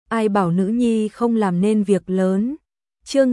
ai bảo nữ nhi không làm nên việc lớn. Chương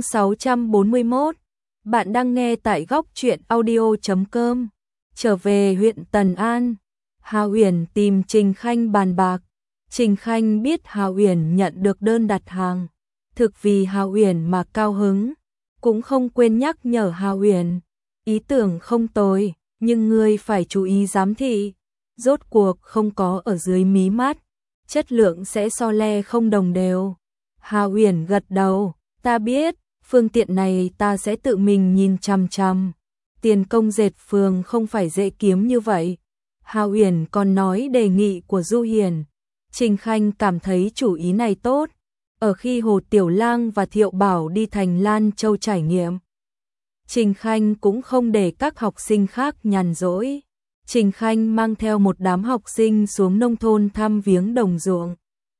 641. Bạn đang nghe tại góc truyện audio.com. Trở về huyện Tần An, Hà Uyển tìm Trình Khanh bàn bạc. Trình Khanh biết Hà Uyển nhận được đơn đặt hàng, thực vì Hà Uyển mà cao hứng, cũng không quên nhắc nhở Hà Uyển, ý tưởng không tồi, nhưng ngươi phải chú ý giám thị, rốt cuộc không có ở dưới mí mắt, chất lượng sẽ so le không đồng đều. Hà Uyển gật đầu, ta biết, phương tiện này ta sẽ tự mình nhìn chằm chằm. Tiền công dệt phường không phải dễ kiếm như vậy. Hà Uyển còn nói đề nghị của Du Hiền. Trình Khanh cảm thấy chủ ý này tốt. Ở khi Hồ Tiểu Lang và Thiệu Bảo đi Thành Lan Châu trải nghiệm, Trình Khanh cũng không để các học sinh khác nhàn rỗi. Trình Khanh mang theo một đám học sinh xuống nông thôn thăm viếng đồng ruộng.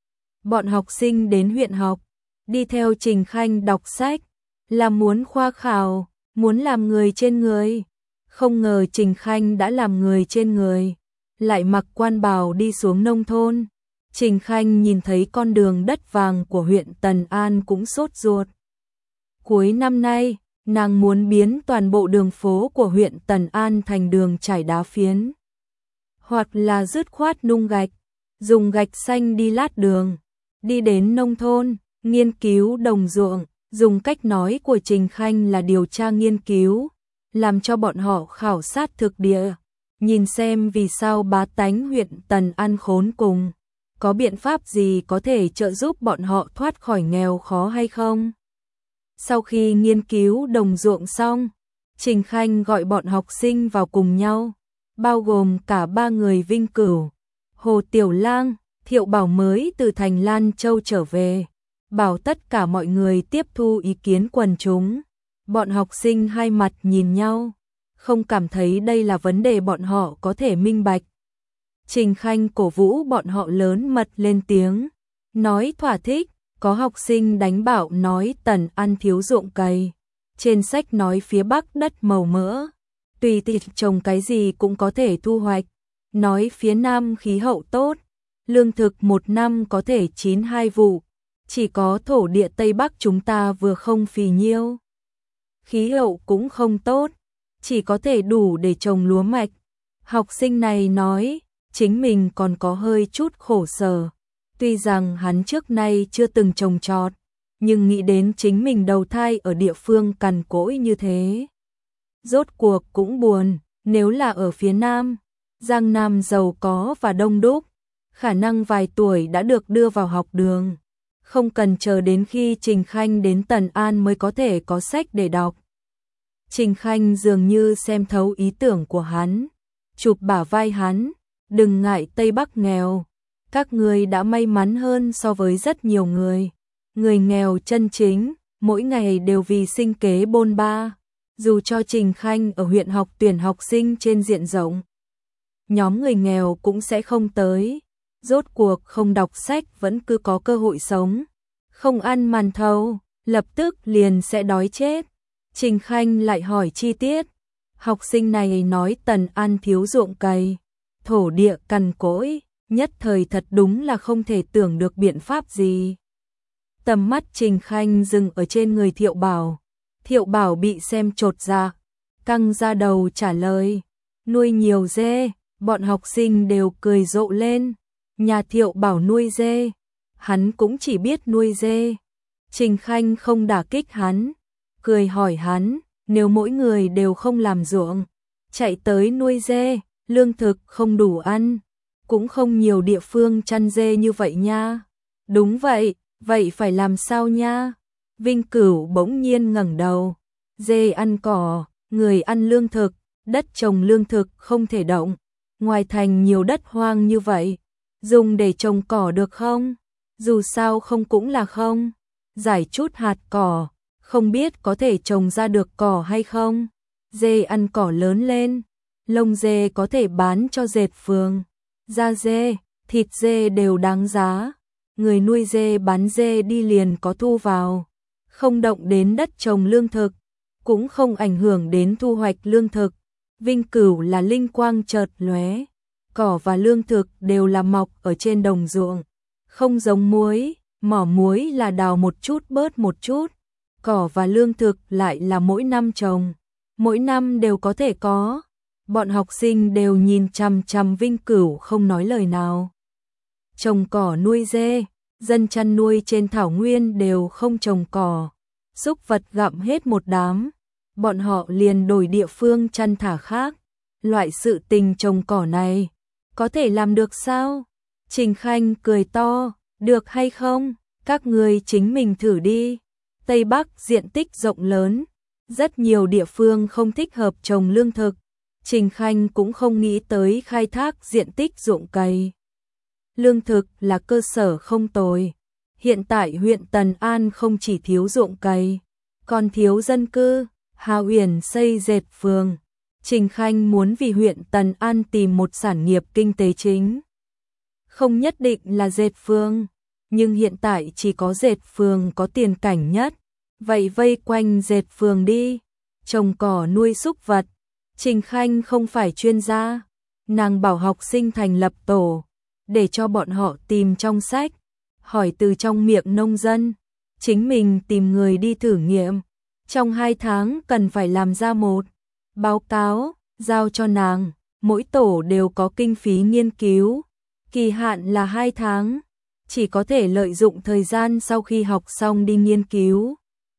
Bọn học sinh đến huyện học, đi theo Trình Khanh đọc sách, là muốn khoa khảo, muốn làm người trên người. Không ngờ Trình Khanh đã làm người trên người, lại mặc quan bào đi xuống nông thôn. Trình Khanh nhìn thấy con đường đất vàng của huyện Tần An cũng sốt ruột. Cuối năm nay, nàng muốn biến toàn bộ đường phố của huyện Tần An thành đường trải đá phiến. Hoặc là dứt khoát nung gạch, dùng gạch xanh đi lát đường, đi đến nông thôn, nghiên cứu đồng ruộng. Dùng cách nói của Trình Khanh là điều tra nghiên cứu, làm cho bọn họ khảo sát thực địa, nhìn xem vì sao bá tánh huyện Tần An khốn cùng, có biện pháp gì có thể trợ giúp bọn họ thoát khỏi nghèo khó hay không. Sau khi nghiên cứu đồng ruộng xong, Trình Khanh gọi bọn học sinh vào cùng nhau, bao gồm cả ba người Vinh Cửu, Hồ Tiểu Lang, Thiệu Bảo mới từ Thành Lan Châu trở về. Bảo tất cả mọi người tiếp thu ý kiến quần chúng. Bọn học sinh hai mặt nhìn nhau, không cảm thấy đây là vấn đề bọn họ có thể minh bạch. Trình Khanh cổ vũ bọn họ lớn mật lên tiếng, nói thỏa thích. Có học sinh đánh bạo nói Tần An thiếu ruộng cày, trên sách nói phía Bắc đất màu mỡ, tùy tiện trồng cái gì cũng có thể thu hoạch. Nói phía Nam khí hậu tốt, lương thực một năm có thể chín 2 vụ. Chỉ có thổ địa Tây Bắc chúng ta vừa không phì nhiêu, khí hậu cũng không tốt, chỉ có thể đủ để trồng lúa mạch. Học sinh này nói, chính mình còn có hơi chút khổ sở, tuy rằng hắn trước nay chưa từng trồng trọt, nhưng nghĩ đến chính mình đầu thai ở địa phương cằn cỗi như thế. Rốt cuộc cũng buồn, nếu là ở phía Nam, Giang Nam giàu có và đông đúc, khả năng vài tuổi đã được đưa vào học đường. Không cần chờ đến khi Trình Khanh đến Tần An mới có thể có sách để đọc. Trình Khanh dường như xem thấu ý tưởng của hắn, chụp bả vai hắn, đừng ngại Tây Bắc nghèo, các người đã may mắn hơn so với rất nhiều người. Người nghèo chân chính, mỗi ngày đều vì sinh kế bôn ba, dù cho Trình Khanh ở huyện học tuyển học sinh trên diện rộng. Nhóm người nghèo cũng sẽ không tới. Rốt cuộc không đọc sách vẫn cứ có cơ hội sống, không ăn màn thầu, lập tức liền sẽ đói chết. Trình Khanh lại hỏi chi tiết, học sinh này nói Tần An thiếu ruộng cày, thổ địa cằn cỗi, nhất thời thật đúng là không thể tưởng được biện pháp gì. Tầm mắt Trình Khanh dừng ở trên người Thiệu Bảo. Thiệu Bảo bị xem chột dạ, căng ra đầu trả lời, nuôi nhiều dê. Bọn học sinh đều cười rộ lên. Nhà Thiệu Bảo nuôi dê, hắn cũng chỉ biết nuôi dê. Trình Khanh không đả kích hắn, cười hỏi hắn, nếu mỗi người đều không làm ruộng, chạy tới nuôi dê, lương thực không đủ ăn, cũng không nhiều địa phương chăn dê như vậy nha. Đúng vậy, vậy phải làm sao nha? Vinh Cửu bỗng nhiên ngẩng đầu, dê ăn cỏ, người ăn lương thực, đất trồng lương thực không thể động, ngoài thành nhiều đất hoang như vậy. Dùng để trồng cỏ được không? Dù sao không cũng là không. Giải chút hạt cỏ, không biết có thể trồng ra được cỏ hay không. Dê ăn cỏ lớn lên, lông dê có thể bán cho dệt phường. Da dê, thịt dê đều đáng giá. Người nuôi dê bán dê đi liền có thu vào. Không động đến đất trồng lương thực, cũng không ảnh hưởng đến thu hoạch lương thực. Vinh Cửu là linh quang chợt lóe. Cỏ và lương thực đều là mọc ở trên đồng ruộng, không giống muối, mỏ muối là đào một chút bớt một chút, cỏ và lương thực lại là mỗi năm trồng, mỗi năm đều có thể có. Bọn học sinh đều nhìn chằm chằm Vinh Cửu không nói lời nào. Trồng cỏ nuôi dê, dân chăn nuôi trên thảo nguyên đều không trồng cỏ, súc vật gặm hết một đám, bọn họ liền đổi địa phương chăn thả khác. Loại sự tình trồng cỏ này, có thể làm được sao? Trình Khanh cười to, được hay không? Các người chính mình thử đi. Tây Bắc diện tích rộng lớn, rất nhiều địa phương không thích hợp trồng lương thực. Trình Khanh cũng không nghĩ tới khai thác diện tích ruộng cày. Lương thực là cơ sở không tồi. Hiện tại huyện Tần An không chỉ thiếu ruộng cày, còn thiếu dân cư. Hà Uyển xây dệt phường. Trình Khanh muốn vì huyện Tần An tìm một sản nghiệp kinh tế chính. Không nhất định là dệt phường, nhưng hiện tại chỉ có dệt phường có tiền cảnh nhất. Vậy vây quanh dệt phường đi, trồng cỏ nuôi súc vật. Trình Khanh không phải chuyên gia, nàng bảo học sinh thành lập tổ, để cho bọn họ tìm trong sách, hỏi từ trong miệng nông dân, chính mình tìm người đi thử nghiệm. Trong 2 tháng cần phải làm ra một báo cáo, giao cho nàng, mỗi tổ đều có kinh phí nghiên cứu, kỳ hạn là 2 tháng, chỉ có thể lợi dụng thời gian sau khi học xong đi nghiên cứu.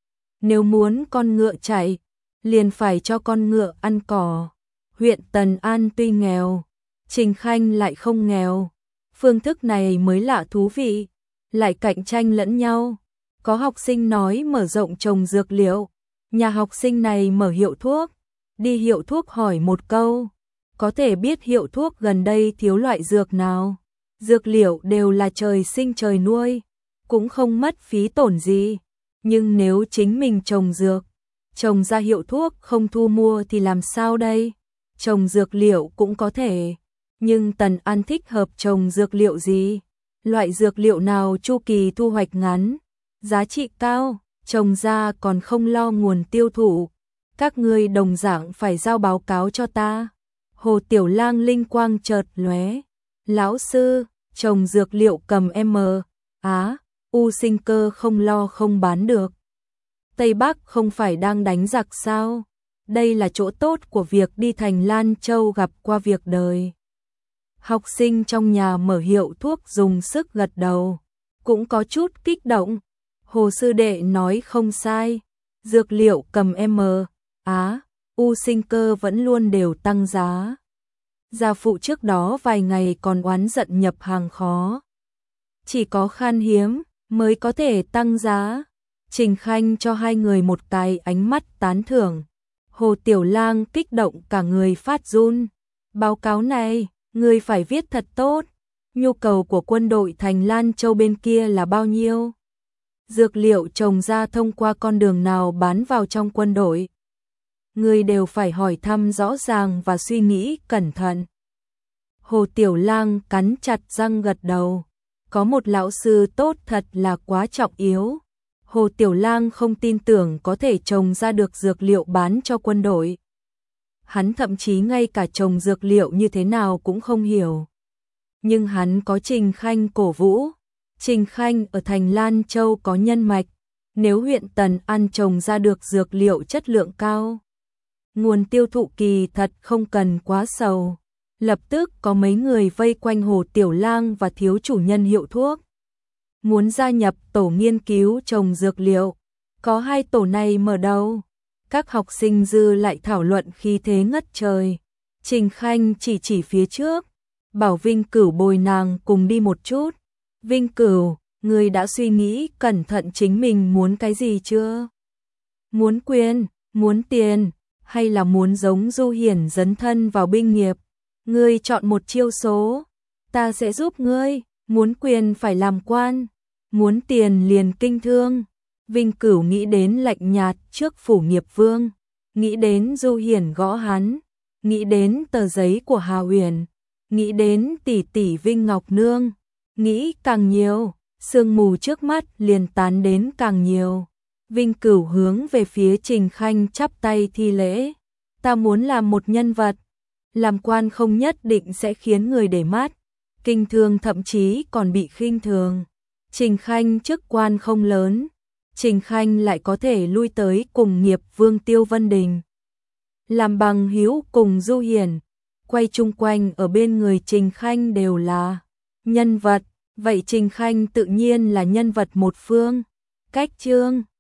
Nếu muốn con ngựa chạy, liền phải cho con ngựa ăn cỏ. Huyện Tần An tuy nghèo, Trình Khanh lại không nghèo, phương thức này mới lạ thú vị, lại cạnh tranh lẫn nhau. Có học sinh nói mở rộng trồng dược liệu, nhà học sinh này mở hiệu thuốc, đi hiệu thuốc hỏi một câu, có thể biết hiệu thuốc gần đây thiếu loại dược nào. Dược liệu đều là trời sinh trời nuôi, cũng không mất phí tổn gì, nhưng nếu chính mình trồng dược, trồng ra hiệu thuốc không thu mua thì làm sao đây? Trồng dược liệu cũng có thể, nhưng Tần An thích hợp trồng dược liệu gì? Loại dược liệu nào chu kỳ thu hoạch ngắn, giá trị cao, trồng ra còn không lo nguồn tiêu thụ. Các ngươi đồng dạng phải giao báo cáo cho ta. Hồ Tiểu Lang linh quang chợt lóe. Lão sư, trồng dược liệu cầm U sinh cơ không lo không bán được. Tây Bắc không phải đang đánh giặc sao? Đây là chỗ tốt của việc đi thành Lan Châu gặp qua việc đời. Học sinh trong nhà mở hiệu thuốc dùng sức gật đầu, cũng có chút kích động. Hồ sư đệ nói không sai, dược liệu cầm U sinh cơ vẫn luôn đều tăng giá. Gia phụ trước đó vài ngày còn oán giận nhập hàng khó. Chỉ có khan hiếm mới có thể tăng giá. Trình Khanh cho hai người một cái ánh mắt tán thưởng. Hồ Tiểu Lang kích động cả người phát run. Báo cáo này, ngươi phải viết thật tốt. Nhu cầu của quân đội thành Lan Châu bên kia là bao nhiêu? Dược liệu trồng ra thông qua con đường nào bán vào trong quân đội? Ngươi đều phải hỏi thăm rõ ràng và suy nghĩ cẩn thận. Hồ Tiểu Lang cắn chặt răng gật đầu. Có một lão sư tốt thật là quá trọng yếu. Hồ Tiểu Lang không tin tưởng có thể trồng ra được dược liệu bán cho quân đội. Hắn thậm chí ngay cả trồng dược liệu như thế nào cũng không hiểu. Nhưng hắn có Trình Khanh cổ vũ. Trình Khanh ở thành Lan Châu có nhân mạch. Nếu huyện Tần An trồng ra được dược liệu chất lượng cao, nguồn tiêu thụ kỳ thật không cần quá sầu. Lập tức có mấy người vây quanh Hồ Tiểu Lang và thiếu chủ nhân hiệu thuốc. Muốn gia nhập tổ nghiên cứu trồng dược liệu. Có 2 tổ này mở đầu. Các học sinh dư lại thảo luận khí thế ngất trời. Trình Khanh chỉ phía trước, bảo Vinh Cửu bồi nàng cùng đi một chút. Vinh Cửu, người đã suy nghĩ cẩn thận chính mình muốn cái gì chưa? Muốn quyền, muốn tiền, hay là muốn giống Du Hiển dấn thân vào binh nghiệp? Ngươi chọn một chiêu số, ta sẽ giúp ngươi. Muốn quyền phải làm quan, muốn tiền liền kinh thương. Vinh Cửu nghĩ đến lạnh nhạt trước phủ nghiệp vương, nghĩ đến Du Hiển gõ hắn, nghĩ đến tờ giấy của Hà Uyển, nghĩ đến tỷ tỷ Vinh Ngọc Nương, nghĩ càng nhiều, sương mù trước mắt liền tán đến càng nhiều. Vinh Cửu hướng về phía Trình Khanh chắp tay thi lễ. Ta muốn làm một nhân vật, làm quan không nhất định sẽ khiến người để mắt, kinh thương thậm chí còn bị khinh thường. Trình Khanh chức quan không lớn, Trình Khanh lại có thể lui tới cùng nghiệp Vương Tiêu Vân Đình. Làm bằng hữu cùng Du Hiển, quay chung quanh ở bên người Trình Khanh đều là nhân vật, vậy Trình Khanh tự nhiên là nhân vật một phương. Cách chương